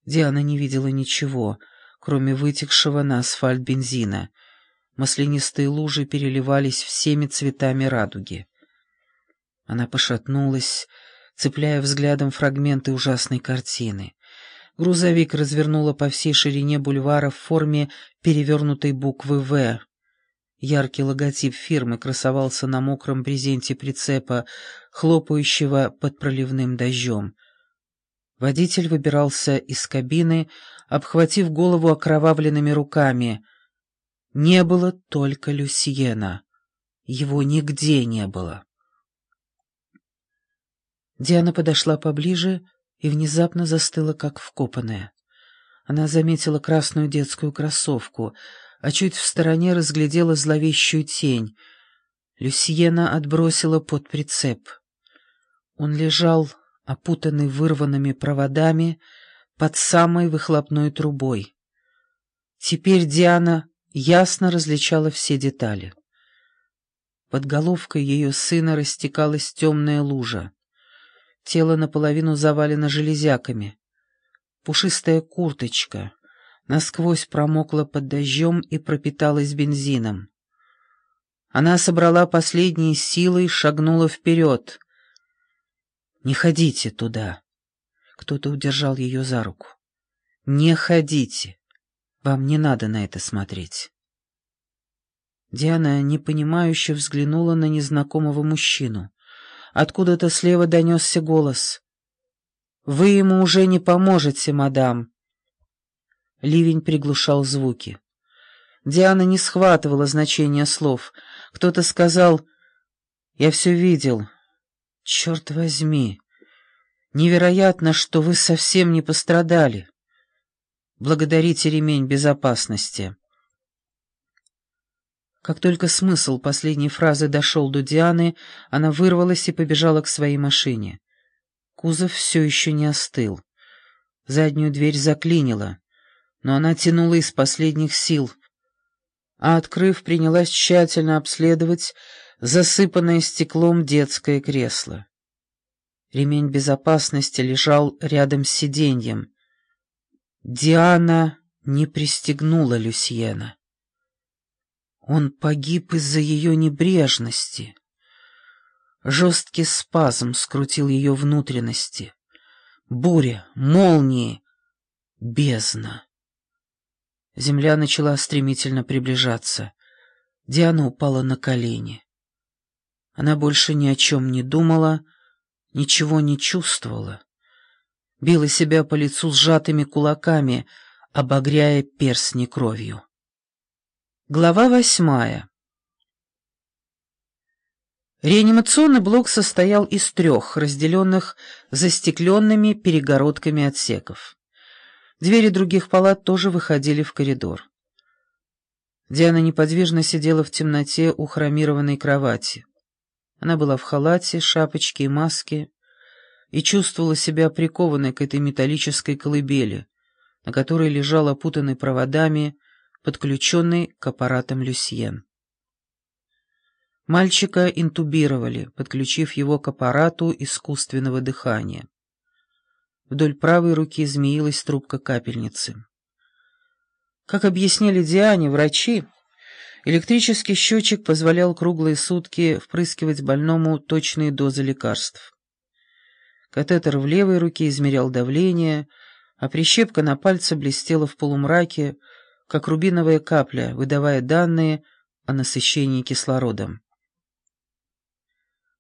Диана не видела ничего, кроме вытекшего на асфальт бензина. Маслянистые лужи переливались всеми цветами радуги. Она пошатнулась, цепляя взглядом фрагменты ужасной картины. Грузовик развернуло по всей ширине бульвара в форме перевернутой буквы «В». Яркий логотип фирмы красовался на мокром брезенте прицепа, хлопающего под проливным дождем. Водитель выбирался из кабины, обхватив голову окровавленными руками. Не было только Люсьена. Его нигде не было. Диана подошла поближе и внезапно застыла, как вкопанная. Она заметила красную детскую кроссовку, а чуть в стороне разглядела зловещую тень. Люсьена отбросила под прицеп. Он лежал, опутанный вырванными проводами, под самой выхлопной трубой. Теперь Диана ясно различала все детали. Под головкой ее сына растекалась темная лужа. Тело наполовину завалено железяками. Пушистая курточка насквозь промокла под дождем и пропиталась бензином. Она собрала последние силы и шагнула вперед. «Не ходите туда!» Кто-то удержал ее за руку. «Не ходите! Вам не надо на это смотреть!» Диана непонимающе взглянула на незнакомого мужчину. Откуда-то слева донесся голос. «Вы ему уже не поможете, мадам!» Ливень приглушал звуки. Диана не схватывала значения слов. Кто-то сказал: «Я все видел. Черт возьми! Невероятно, что вы совсем не пострадали. Благодарите ремень безопасности». Как только смысл последней фразы дошел до Дианы, она вырвалась и побежала к своей машине. Кузов все еще не остыл. Заднюю дверь заклинило, но она тянула из последних сил, а, открыв, принялась тщательно обследовать засыпанное стеклом детское кресло. Ремень безопасности лежал рядом с сиденьем. Диана не пристегнула Люсьена. Он погиб из-за ее небрежности. Жесткий спазм скрутил ее внутренности. Буря, молнии, бездна. Земля начала стремительно приближаться. Диана упала на колени. Она больше ни о чем не думала, ничего не чувствовала. Била себя по лицу сжатыми кулаками, обогряя перстни кровью. Глава 8. Реанимационный блок состоял из 3 разделенных застекленными перегородками отсеков. Двери других палат тоже выходили в коридор. Диана неподвижно сидела в темноте у хромированной кровати. Она была в халате, шапочке и маске и чувствовала себя прикованной к этой металлической колыбели, на которой лежал опутанный проводами, подключенный к аппаратам Люсьен. Мальчика интубировали, подключив его к аппарату искусственного дыхания. Вдоль правой руки змеилась трубка капельницы. Как объяснили Диане врачи, электрический счетчик позволял круглые сутки впрыскивать больному точные дозы лекарств. Катетер в левой руке измерял давление, а прищепка на пальце блестела в полумраке, как рубиновая капля, выдавая данные о насыщении кислородом.